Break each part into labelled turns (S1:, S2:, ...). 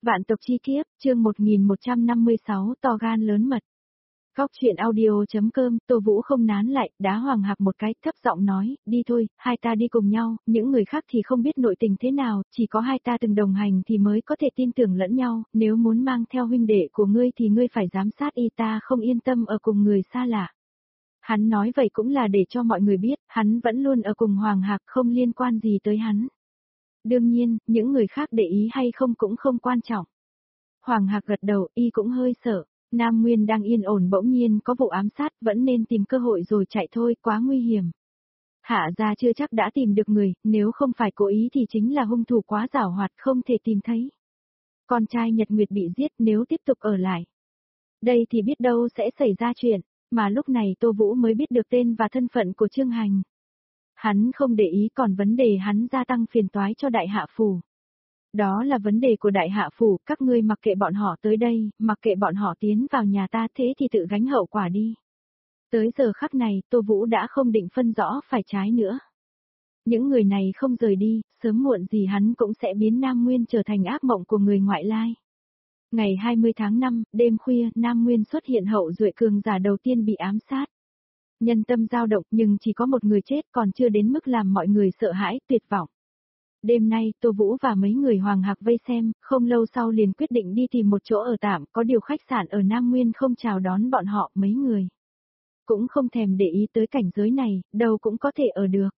S1: Vạn tộc chi kiếp, chương 1156 to gan lớn mật. Góc chuyện audio.com, Tô Vũ không nán lại, đá Hoàng Hạc một cái, thấp giọng nói, đi thôi, hai ta đi cùng nhau, những người khác thì không biết nội tình thế nào, chỉ có hai ta từng đồng hành thì mới có thể tin tưởng lẫn nhau, nếu muốn mang theo huynh đệ của ngươi thì ngươi phải giám sát y, ta không yên tâm ở cùng người xa lạ. Hắn nói vậy cũng là để cho mọi người biết, hắn vẫn luôn ở cùng Hoàng Hạc, không liên quan gì tới hắn. Đương nhiên, những người khác để ý hay không cũng không quan trọng. Hoàng Hạc gật đầu, y cũng hơi sợ. Nam Nguyên đang yên ổn bỗng nhiên có vụ ám sát, vẫn nên tìm cơ hội rồi chạy thôi, quá nguy hiểm. Hạ gia chưa chắc đã tìm được người, nếu không phải cố ý thì chính là hung thủ quá giảo hoạt không thể tìm thấy. Con trai Nhật Nguyệt bị giết, nếu tiếp tục ở lại. Đây thì biết đâu sẽ xảy ra chuyện, mà lúc này Tô Vũ mới biết được tên và thân phận của Trương Hành. Hắn không để ý, còn vấn đề hắn gia tăng phiền toái cho Đại Hạ Phủ. Đó là vấn đề của Đại Hạ Phủ, các ngươi mặc kệ bọn họ tới đây, mặc kệ bọn họ tiến vào nhà ta, thế thì tự gánh hậu quả đi. Tới giờ khắc này, Tô Vũ đã không định phân rõ phải trái nữa. Những người này không rời đi, sớm muộn gì hắn cũng sẽ biến Nam Nguyên trở thành ác mộng của người ngoại lai. Ngày 20 tháng 5, đêm khuya, Nam Nguyên xuất hiện hậu duệ cường giả đầu tiên bị ám sát. Nhân tâm dao động, nhưng chỉ có một người chết, còn chưa đến mức làm mọi người sợ hãi, tuyệt vọng. Đêm nay, Tô Vũ và mấy người Hoàng Hạc vây xem, không lâu sau liền quyết định đi tìm một chỗ ở tạm, có điều khách sạn ở Nam Nguyên không chào đón bọn họ, mấy người cũng không thèm để ý tới cảnh giới này, đâu cũng có thể ở được.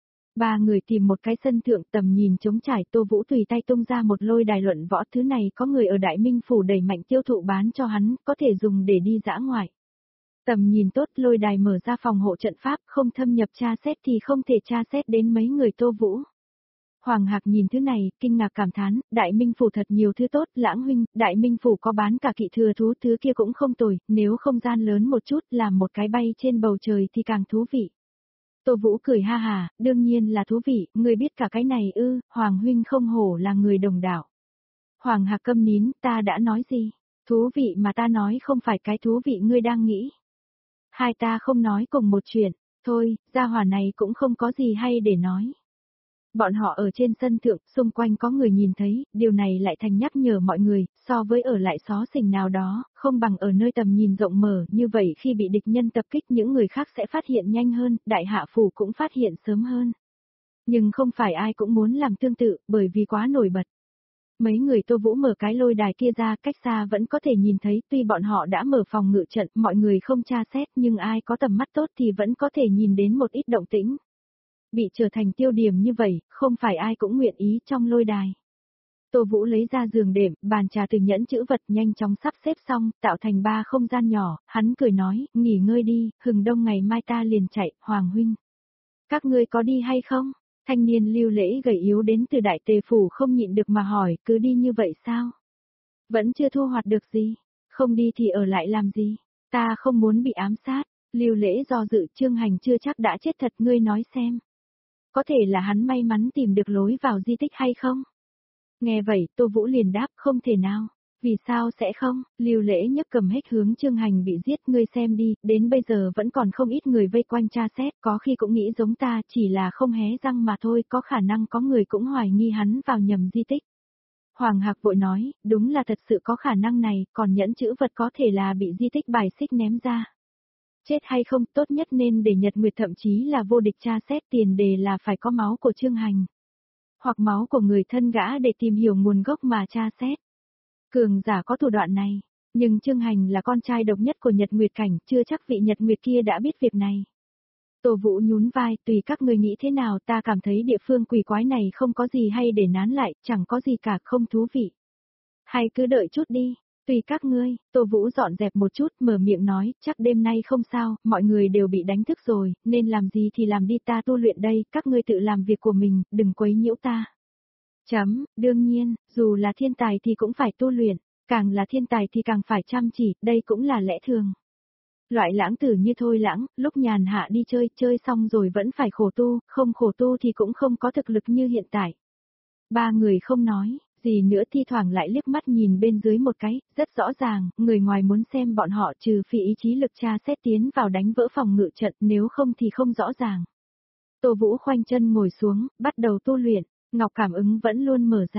S1: Ba người tìm một cái sân thượng, tầm nhìn trống trải, Tô Vũ tùy tay tung ra một lôi đài luận võ, thứ này có người ở Đại Minh Phủ đẩy mạnh tiêu thụ bán cho hắn, có thể dùng để đi dã ngoại. Tầm nhìn tốt, lôi đài mở ra phòng hộ trận pháp, không thâm nhập tra xét thì không thể tra xét đến mấy người Tô Vũ. Hoàng Hạc nhìn thứ này, kinh ngạc cảm thán, Đại Minh Phủ thật nhiều thứ tốt, Lãng huynh, Đại Minh Phủ có bán cả kỵ thừa thú, thứ kia cũng không tồi, nếu không gian lớn một chút, làm một cái bay trên bầu trời thì càng thú vị. Tô Vũ cười ha hà, đương nhiên là thú vị, ngươi biết cả cái này ư, Hoàng huynh không hổ là người đồng đạo. Hoàng Hạc câm nín, ta đã nói gì? Thú vị mà ta nói không phải cái thú vị ngươi đang nghĩ. Hai ta không nói cùng một chuyện, thôi, gia hỏa này cũng không có gì hay để nói. Bọn họ ở trên sân thượng, xung quanh có người nhìn thấy, điều này lại thành nhắc nhở mọi người, so với ở lại xó xỉnh nào đó, không bằng ở nơi tầm nhìn rộng mở, như vậy khi bị địch nhân tập kích những người khác sẽ phát hiện nhanh hơn, Đại Hạ Phủ cũng phát hiện sớm hơn. Nhưng không phải ai cũng muốn làm tương tự, bởi vì quá nổi bật. Mấy người Tô Vũ mở cái lôi đài kia ra, cách xa vẫn có thể nhìn thấy, tuy bọn họ đã mở phòng ngự trận, mọi người không tra xét, nhưng ai có tầm mắt tốt thì vẫn có thể nhìn đến một ít động tĩnh. Bị trở thành tiêu điểm như vậy, không phải ai cũng nguyện ý trong lôi đài. Tô Vũ lấy ra giường đệm, bàn trà từ nhẫn chữ vật nhanh chóng sắp xếp xong, tạo thành 3 không gian nhỏ, hắn cười nói, nghỉ ngơi đi, hừng đông ngày mai ta liền chạy, Hoàng huynh. Các ngươi có đi hay không? Thanh niên Lưu Lễ gầy yếu đến từ Đại Tề Phủ không nhịn được mà hỏi, cứ đi như vậy sao? Vẫn chưa thu hoạch được gì, không đi thì ở lại làm gì? Ta không muốn bị ám sát. Lưu Lễ do dự, Trương Hành chưa chắc đã chết thật, ngươi nói xem. Có thể là hắn may mắn tìm được lối vào di tích hay không? Nghe vậy, Tô Vũ liền đáp, không thể nào. Vì sao sẽ không? Lưu Lễ nhấc cầm hết hướng Trương Hành bị giết, ngươi xem đi, đến bây giờ vẫn còn không ít người vây quanh tra xét, có khi cũng nghĩ giống ta, chỉ là không hé răng mà thôi, có khả năng có người cũng hoài nghi hắn vào nhầm di tích. Hoàng Hạc vội nói, đúng là thật sự có khả năng này, còn nhẫn chữ vật có thể là bị di tích bài xích ném ra. Chết hay không, tốt nhất nên để Nhật Nguyệt thậm chí là vô địch tra xét, tiền đề là phải có máu của Trương Hành. Hoặc máu của người thân gã để tìm hiểu nguồn gốc mà tra xét. Cường giả có thủ đoạn này, nhưng Trương Hành là con trai độc nhất của Nhật Nguyệt cảnh, chưa chắc vị Nhật Nguyệt kia đã biết việc này. Tô Vũ nhún vai, tùy các người nghĩ thế nào, ta cảm thấy địa phương quỷ quái này không có gì hay để nán lại, chẳng có gì cả, không thú vị. Hay cứ đợi chút đi. Tùy các ngươi, Tô Vũ dọn dẹp một chút, mở miệng nói, chắc đêm nay không sao, mọi người đều bị đánh thức rồi, nên làm gì thì làm đi, ta tu luyện đây, các ngươi tự làm việc của mình, đừng quấy nhiễu ta. Đương nhiên, dù là thiên tài thì cũng phải tu luyện, càng là thiên tài thì càng phải chăm chỉ, đây cũng là lẽ thường. Loại lãng tử như Thôi Lãng, lúc nhàn hạ đi chơi, chơi xong rồi vẫn phải khổ tu, không khổ tu thì cũng không có thực lực như hiện tại. Ba người không nói gì nữa, thi thoảng lại liếc mắt nhìn bên dưới một cái, rất rõ ràng, người ngoài muốn xem bọn họ trừ phi ý chí lực tra xét tiến vào đánh vỡ phòng ngự trận, nếu không thì không rõ ràng. Tô Vũ khoanh chân ngồi xuống, bắt đầu tu luyện, ngọc cảm ứng vẫn luôn mở ra.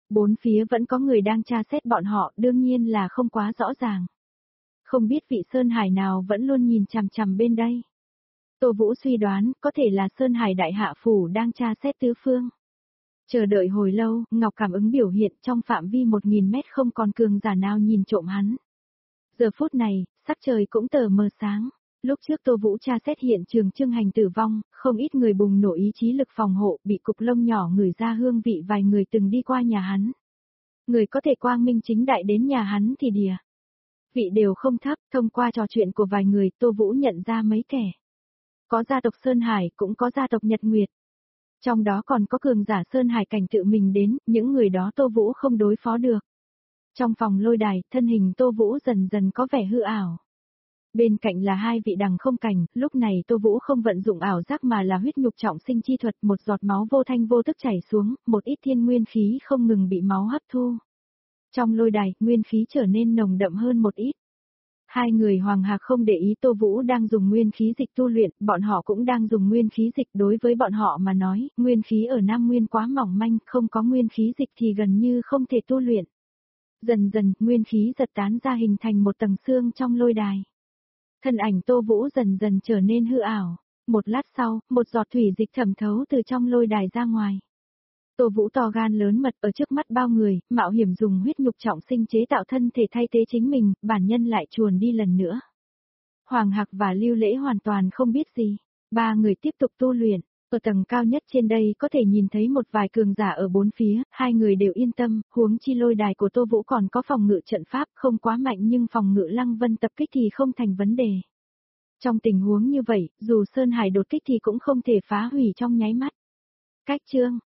S1: Bốn phía vẫn có người đang tra xét bọn họ, đương nhiên là không quá rõ ràng. Không biết vị Sơn Hải nào vẫn luôn nhìn chằm chằm bên đây. Tô Vũ suy đoán, có thể là Sơn Hải Đại Hạ Phủ đang tra xét tứ phương. Chờ đợi hồi lâu, Ngọc cảm ứng biểu hiện trong phạm vi 1000 mét không còn cường giả nào nhìn trộm hắn. Giờ phút này, sắc trời cũng tờ mờ sáng. Lúc trước Tô Vũ tra xét hiện trường Trương Hành tử vong, không ít người bùng nổ ý chí lực phòng hộ, bị cục lông nhỏ ngửi ra hương vị vài người từng đi qua nhà hắn. Người có thể quang minh chính đại đến nhà hắn thì đìa. Vị đều không thấp, thông qua trò chuyện của vài người, Tô Vũ nhận ra mấy kẻ. Có gia tộc Sơn Hải, cũng có gia tộc Nhật Nguyệt. Trong đó còn có cường giả Sơn Hải cảnh tự mình đến, những người đó Tô Vũ không đối phó được. Trong phòng lôi đài, thân hình Tô Vũ dần dần có vẻ hư ảo. Bên cạnh là hai vị đằng không cảnh, lúc này Tô Vũ không vận dụng ảo giác mà là huyết nhục trọng sinh chi thuật, một giọt máu vô thanh vô tức chảy xuống, một ít thiên nguyên khí không ngừng bị máu hấp thu. Trong lôi đài, nguyên khí trở nên nồng đậm hơn một ít. Hai người Hoàng Hạc không để ý Tô Vũ đang dùng nguyên khí dịch tu luyện, bọn họ cũng đang dùng nguyên khí dịch, đối với bọn họ mà nói, nguyên khí ở Nam Nguyên quá mỏng manh, không có nguyên khí dịch thì gần như không thể tu luyện. Dần dần, nguyên khí giật tán ra hình thành một tầng xương trong lôi đài. Thân ảnh Tô Vũ dần dần trở nên hư ảo. Một lát sau, một giọt thủy dịch thẩm thấu từ trong lôi đài ra ngoài. Tô Vũ to gan lớn mật ở trước mắt bao người, mạo hiểm dùng huyết nhục trọng sinh chế tạo thân thể thay thế chính mình, bản nhân lại chuồn đi lần nữa. Hoàng Hạc và Lưu Lễ hoàn toàn không biết gì. Ba người tiếp tục tu luyện. Ở tầng cao nhất trên đây có thể nhìn thấy một vài cường giả ở bốn phía, hai người đều yên tâm, huống chi lôi đài của Tô Vũ còn có phòng ngự trận pháp không quá mạnh nhưng phòng ngự Lăng Vân tập kích thì không thành vấn đề. Trong tình huống như vậy, dù Sơn Hải đột kích thì cũng không thể phá hủy trong nháy mắt. Cách chương